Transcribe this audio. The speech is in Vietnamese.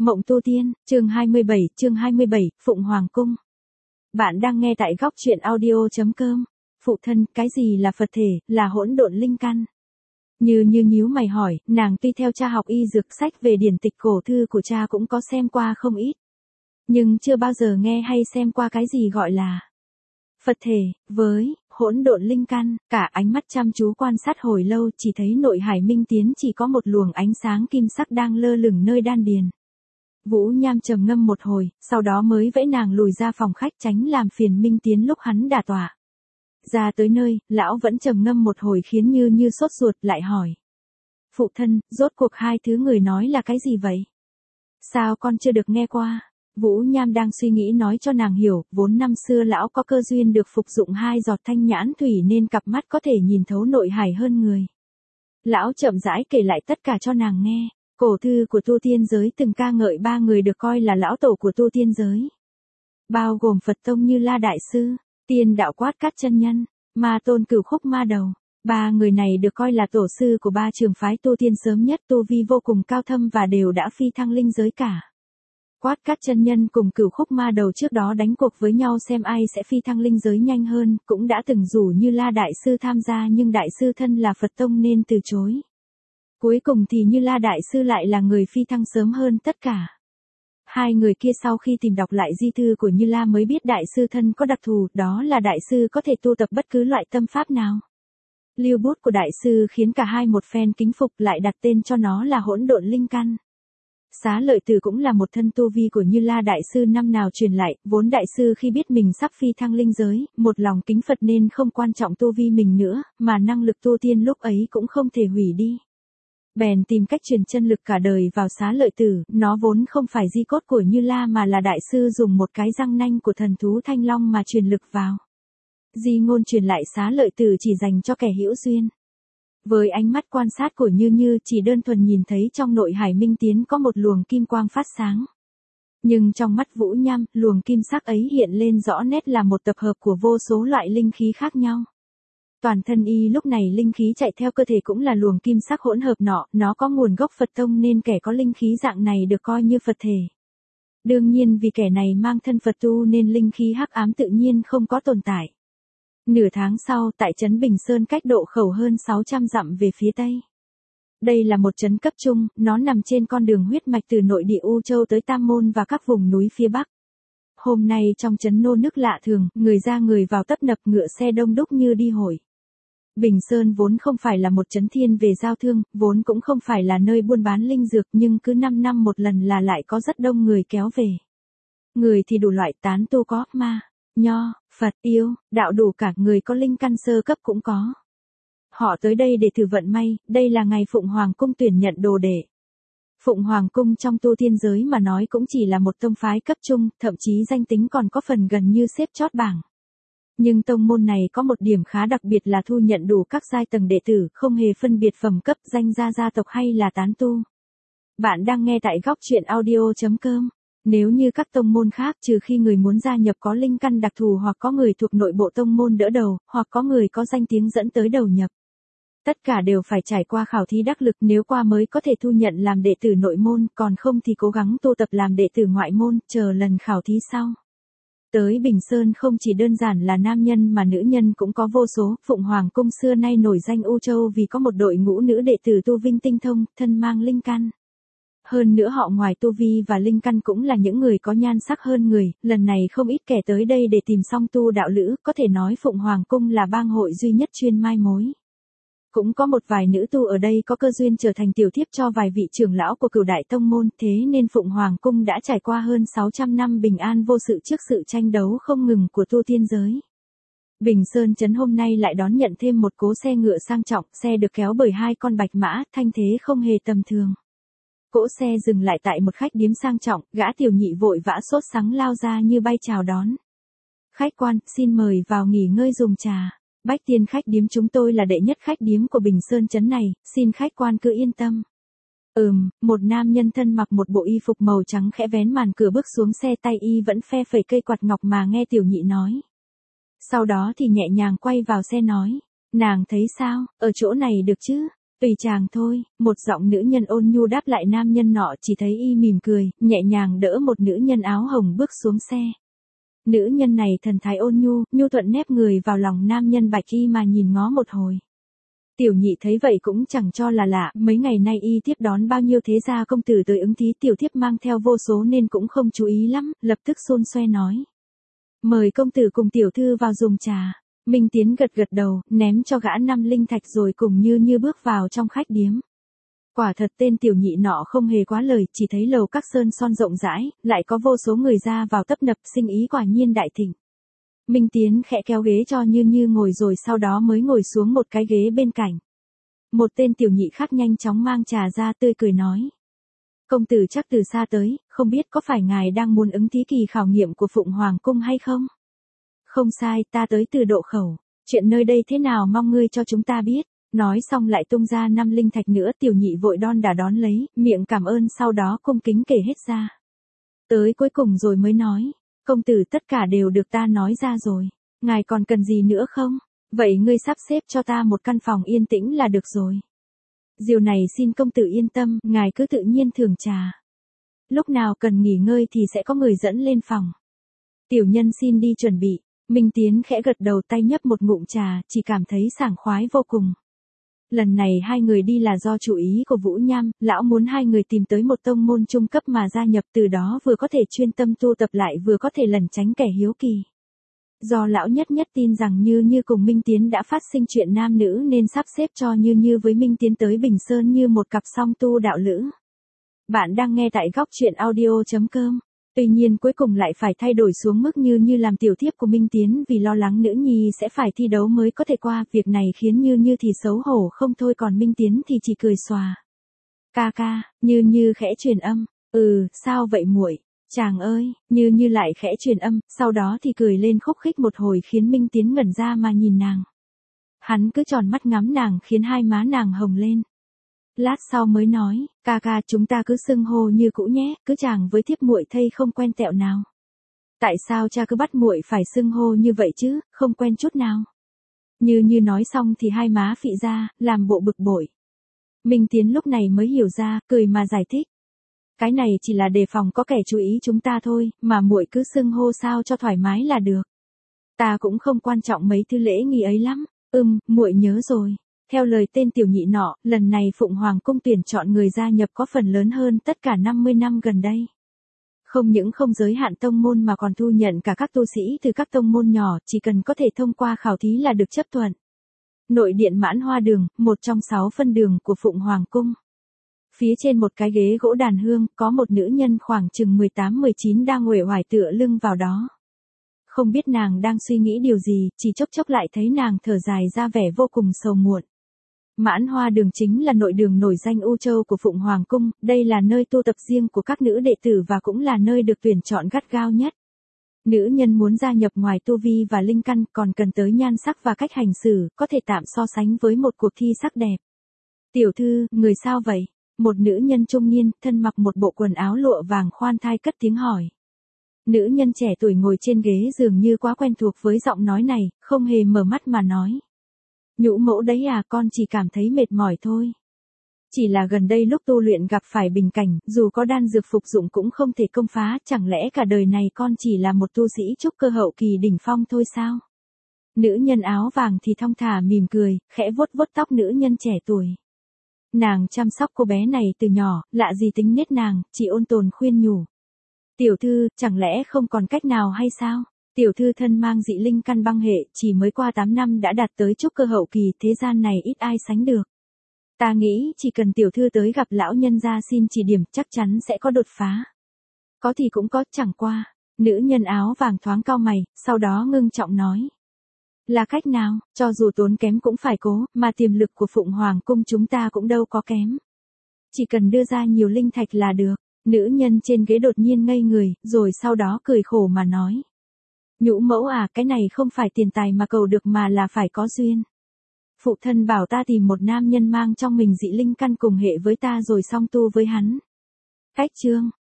Mộng tu tiên, chương 27, Phụng Hoàng Cung. Bạn đang nghe tại góc truyện audio.com. Phụ thân, cái gì là Phật thể, là hỗn độn linh căn? Như nhíu mày hỏi, nàng tuy theo cha học y dược, sách về điển tịch cổ thư của cha cũng có xem qua không ít. Nhưng chưa bao giờ nghe hay xem qua cái gì gọi là Phật thể, với hỗn độn linh căn. Cả ánh mắt chăm chú quan sát hồi lâu, chỉ thấy nội hải minh tiến chỉ có một luồng ánh sáng kim sắc đang lơ lửng nơi đan điền. Vũ Nham trầm ngâm một hồi, sau đó mới vẫy nàng lùi ra phòng khách tránh làm phiền Minh Tiến lúc hắn đả tọa. Ra tới nơi, lão vẫn trầm ngâm một hồi khiến như sốt ruột lại hỏi. Phụ thân, rốt cuộc hai thứ người nói là cái gì vậy? Sao con chưa được nghe qua? Vũ Nham đang suy nghĩ nói cho nàng hiểu, vốn năm xưa lão có cơ duyên được phục dụng 2 giọt thanh nhãn thủy nên cặp mắt có thể nhìn thấu nội hải hơn người. Lão chậm rãi kể lại tất cả cho nàng nghe. Cổ thư của tu tiên giới từng ca ngợi 3 người được coi là lão tổ của tu tiên giới. Bao gồm Phật Tông Như La Đại Sư, Tiên Đạo Quát Cát Chân Nhân, Ma Tôn Cửu Khúc Ma Đầu. 3 người này được coi là tổ sư của 3 trường phái tu tiên sớm nhất, tu vi vô cùng cao thâm và đều đã phi thăng linh giới cả. Quát Cát Chân Nhân cùng Cửu Khúc Ma Đầu trước đó đánh cuộc với nhau xem ai sẽ phi thăng linh giới nhanh hơn, cũng đã từng rủ Như La Đại Sư tham gia nhưng Đại Sư thân là Phật Tông nên từ chối. Cuối cùng thì Như La Đại Sư lại là người phi thăng sớm hơn tất cả. 2 người kia sau khi tìm đọc lại di thư của Như La mới biết Đại Sư thân có đặc thù, đó là Đại Sư có thể tu tập bất cứ loại tâm pháp nào. Lưu bút của Đại Sư khiến cả hai một phen kính phục, lại đặt tên cho nó là hỗn độn linh căn. Xá Lợi Tử cũng là một thân tu vi của Như La Đại Sư năm nào truyền lại, vốn Đại Sư khi biết mình sắp phi thăng linh giới, một lòng kính Phật nên không quan trọng tu vi mình nữa, mà năng lực tu tiên lúc ấy cũng không thể hủy đi. Bèn tìm cách truyền chân lực cả đời vào Xá Lợi Tử, nó vốn không phải di cốt của Như La mà là Đại Sư dùng một cái răng nanh của thần thú Thanh Long mà truyền lực vào. Di ngôn truyền lại Xá Lợi Tử chỉ dành cho kẻ hữu duyên. Với ánh mắt quan sát của Như chỉ đơn thuần nhìn thấy trong nội hải minh tiến có một luồng kim quang phát sáng. Nhưng trong mắt Vũ Nham, luồng kim sắc ấy hiện lên rõ nét là một tập hợp của vô số loại linh khí khác nhau. Toàn thân y lúc này linh khí chạy theo cơ thể cũng là luồng kim sắc hỗn hợp nọ, nó có nguồn gốc Phật Tông nên kẻ có linh khí dạng này được coi như Phật thể. Đương nhiên vì kẻ này mang thân Phật tu nên linh khí hắc ám tự nhiên không có tồn tại. Nửa tháng sau, tại trấn Bình Sơn cách độ khẩu hơn 600 dặm về phía tây. Đây là một trấn cấp trung, nó nằm trên con đường huyết mạch từ nội địa U Châu tới Tam Môn và các vùng núi phía Bắc. Hôm nay trong trấn nô nức lạ thường, người ra người vào tấp nập, ngựa xe đông đúc như đi hội. Bình Sơn vốn không phải là một trấn thiên về giao thương, vốn cũng không phải là nơi buôn bán linh dược nhưng cứ 5 năm một lần là lại có rất đông người kéo về. Người thì đủ loại, tán tu có, ma, nho, Phật, yêu, đạo đủ cả, người có linh căn sơ cấp cũng có. Họ tới đây để thử vận may, đây là ngày Phụng Hoàng Cung tuyển nhận đồ đệ. Phụng Hoàng Cung trong tu tiên giới mà nói cũng chỉ là một tông phái cấp trung, thậm chí danh tính còn có phần gần như xếp chót bảng. Nhưng tông môn này có một điểm khá đặc biệt là thu nhận đủ các giai tầng đệ tử, không hề phân biệt phẩm cấp, danh gia tộc hay là tán tu. Bạn đang nghe tại góc truyện audio.com. Nếu như các tông môn khác, trừ khi người muốn gia nhập có linh căn đặc thù hoặc có người thuộc nội bộ tông môn đỡ đầu, hoặc có người có danh tiếng dẫn tới đầu nhập. Tất cả đều phải trải qua khảo thí đắc lực, nếu qua mới có thể thu nhận làm đệ tử nội môn, còn không thì cố gắng tu tập làm đệ tử ngoại môn, chờ lần khảo thí sau. Tới Bình Sơn không chỉ đơn giản là nam nhân mà nữ nhân cũng có vô số. Phụng Hoàng Cung xưa nay nổi danh U Châu vì có một đội ngũ nữ đệ tử tu vinh tinh thông, thân mang linh căn. Hơn nữa họ ngoài tu vi và linh căn cũng là những người có nhan sắc hơn người, lần này không ít kẻ tới đây để tìm song tu đạo lữ, có thể nói Phụng Hoàng Cung là bang hội duy nhất chuyên mai mối. Cũng có một vài nữ tu ở đây có cơ duyên trở thành tiểu thiếp cho vài vị trưởng lão của Cửu Đại Tông Môn, thế nên Phụng Hoàng Cung đã trải qua hơn 600 năm bình an vô sự trước sự tranh đấu không ngừng của tu tiên giới. Bình Sơn trấn hôm nay lại đón nhận thêm một cỗ xe ngựa sang trọng, xe được kéo bởi 2 con bạch mã, thanh thế không hề tầm thường. Cỗ xe dừng lại tại một khách điếm sang trọng, gã tiểu nhị vội vã sốt sắng lao ra như bay chào đón. Khách quan, xin mời vào nghỉ ngơi dùng trà. Bách Tiên khách điếm chúng tôi là đệ nhất khách điếm của Bình Sơn trấn này, xin khách quan cứ yên tâm. Một nam nhân thân mặc một bộ y phục màu trắng khẽ vén màn cửa bước xuống xe, tay y vẫn phe phẩy cây quạt ngọc mà nghe tiểu nhị nói. Sau đó thì nhẹ nhàng quay vào xe nói, nàng thấy sao, ở chỗ này được chứ? Tùy chàng thôi, một giọng nữ nhân ôn nhu đáp lại nam nhân nọ, chỉ thấy y mỉm cười, nhẹ nhàng đỡ một nữ nhân áo hồng bước xuống xe. Nữ nhân này thần thái ôn nhu, nhu thuận nép người vào lòng nam nhân bạch y mà nhìn ngó một hồi. Tiểu nhị thấy vậy cũng chẳng cho là lạ, mấy ngày nay y tiếp đón bao nhiêu thế gia công tử tới ứng thí, tiểu thiếp mang theo vô số nên cũng không chú ý lắm, lập tức xôn xoe nói. Mời công tử cùng tiểu thư vào dùng trà. Minh Tiến gật gật đầu, ném cho gã 5 linh thạch rồi cùng như bước vào trong khách điếm. Quả thật tên tiểu nhị nọ không hề quá lời, chỉ thấy lầu các sơn son rộng rãi, lại có vô số người ra vào tấp nập, sinh ý quả nhiên đại thịnh. Minh Tiến khẽ kéo ghế cho như ngồi rồi sau đó mới ngồi xuống một cái ghế bên cạnh. Một tên tiểu nhị khác nhanh chóng mang trà ra tươi cười nói. Công tử chắc từ xa tới, không biết có phải ngài đang muốn ứng thí kỳ khảo nghiệm của Phụng Hoàng Cung hay không? Không sai, ta tới từ Độ Khẩu. Chuyện nơi đây thế nào mong ngươi cho chúng ta biết. Nói xong lại tung ra 5 linh thạch nữa, tiểu nhị vội đon đả đón lấy, miệng cảm ơn sau đó cung kính kể hết ra. Tới cuối cùng rồi mới nói, công tử tất cả đều được ta nói ra rồi. Ngài còn cần gì nữa không? Vậy ngươi sắp xếp cho ta một căn phòng yên tĩnh là được rồi. Điều này xin công tử yên tâm, ngài cứ tự nhiên thưởng trà. Lúc nào cần nghỉ ngơi thì sẽ có người dẫn lên phòng. Tiểu nhân xin đi chuẩn bị. Minh Tiến khẽ gật đầu, tay nhấp một ngụm trà, chỉ cảm thấy sảng khoái vô cùng. Lần này hai người đi là do chủ ý của Vũ Nham, lão muốn hai người tìm tới một tông môn trung cấp mà gia nhập, từ đó vừa có thể chuyên tâm tu tập lại vừa có thể lẩn tránh kẻ hiếu kỳ. Do lão nhất tin rằng Như cùng Minh Tiến đã phát sinh chuyện nam nữ nên sắp xếp cho Như với Minh Tiến tới Bình Sơn như một cặp song tu đạo lữ. Bạn đang nghe tại góc truyện audio.com. Tuy nhiên cuối cùng lại phải thay đổi xuống mức Như làm tiểu thiếp của Minh Tiến vì lo lắng nữ nhi sẽ phải thi đấu mới có thể qua, việc này khiến Như thì xấu hổ không thôi, còn Minh Tiến thì chỉ cười xòa. Ca, Như khẽ truyền âm, sao vậy muội? Chàng ơi, Như lại khẽ truyền âm, sau đó thì cười lên khúc khích một hồi khiến Minh Tiến ngẩn ra mà nhìn nàng. Hắn cứ tròn mắt ngắm nàng khiến hai má nàng hồng lên. Lát sau mới nói, ca chúng ta cứ xưng hô như cũ nhé, cứ chàng với thiếp muội thây không quen tẹo nào. Tại sao cha cứ bắt muội phải xưng hô như vậy chứ, không quen chút nào. Như nói xong thì hai má phị ra, làm bộ bực bội. Minh Tiến lúc này mới hiểu ra, cười mà giải thích. Cái này chỉ là đề phòng có kẻ chú ý chúng ta thôi, mà muội cứ xưng hô sao cho thoải mái là được. Ta cũng không quan trọng mấy thứ lễ nghi ấy lắm. Muội nhớ rồi. Theo lời tên tiểu nhị nọ, lần này Phụng Hoàng Cung tuyển chọn người gia nhập có phần lớn hơn tất cả 50 năm gần đây. Không những không giới hạn tông môn mà còn thu nhận cả các tu sĩ từ các tông môn nhỏ, chỉ cần có thể thông qua khảo thí là được chấp thuận. Nội điện Mãn Hoa Đường, một trong 6 phân đường của Phụng Hoàng Cung. Phía trên một cái ghế gỗ đàn hương, có một nữ nhân khoảng chừng 18-19 đang uể oải tựa lưng vào đó. Không biết nàng đang suy nghĩ điều gì, chỉ chốc lại thấy nàng thở dài ra vẻ vô cùng sầu muộn. Mãn Hoa Đường chính là nội đường nổi danh U Châu của Phụng Hoàng Cung, đây là nơi tu tập riêng của các nữ đệ tử và cũng là nơi được tuyển chọn gắt gao nhất. Nữ nhân muốn gia nhập ngoài tu vi và linh căn còn cần tới nhan sắc và cách hành xử, có thể tạm so sánh với một cuộc thi sắc đẹp. Tiểu thư, người sao vậy? Một nữ nhân trung niên, thân mặc một bộ quần áo lụa vàng khoan thai cất tiếng hỏi. Nữ nhân trẻ tuổi ngồi trên ghế dường như quá quen thuộc với giọng nói này, không hề mở mắt mà nói. Nhũ mẫu đấy à, con chỉ cảm thấy mệt mỏi thôi. Chỉ là gần đây lúc tu luyện gặp phải bình cảnh, dù có đan dược phục dụng cũng không thể công phá, chẳng lẽ cả đời này con chỉ là một tu sĩ trúc cơ hậu kỳ đỉnh phong thôi sao? Nữ nhân áo vàng thì thong thả mỉm cười, khẽ vuốt tóc nữ nhân trẻ tuổi. Nàng chăm sóc cô bé này từ nhỏ, lạ gì tính nết nàng, chỉ ôn tồn khuyên nhủ. Tiểu thư, chẳng lẽ không còn cách nào hay sao? Tiểu thư thân mang dị linh căn băng hệ, chỉ mới qua 8 năm đã đạt tới trúc cơ hậu kỳ, thế gian này ít ai sánh được. Ta nghĩ chỉ cần tiểu thư tới gặp lão nhân gia xin chỉ điểm, chắc chắn sẽ có đột phá. Có thì cũng có, chẳng qua. Nữ nhân áo vàng thoáng cau mày, sau đó ngưng trọng nói. Là cách nào, cho dù tốn kém cũng phải cố, mà tiềm lực của Phụng Hoàng Cung chúng ta cũng đâu có kém. Chỉ cần đưa ra nhiều linh thạch là được. Nữ nhân trên ghế đột nhiên ngây người, rồi sau đó cười khổ mà nói. Nhũ mẫu à, cái này không phải tiền tài mà cầu được mà là phải có duyên. Phụ thân bảo ta tìm một nam nhân mang trong mình dị linh căn cùng hệ với ta rồi song tu với hắn. Cách chương,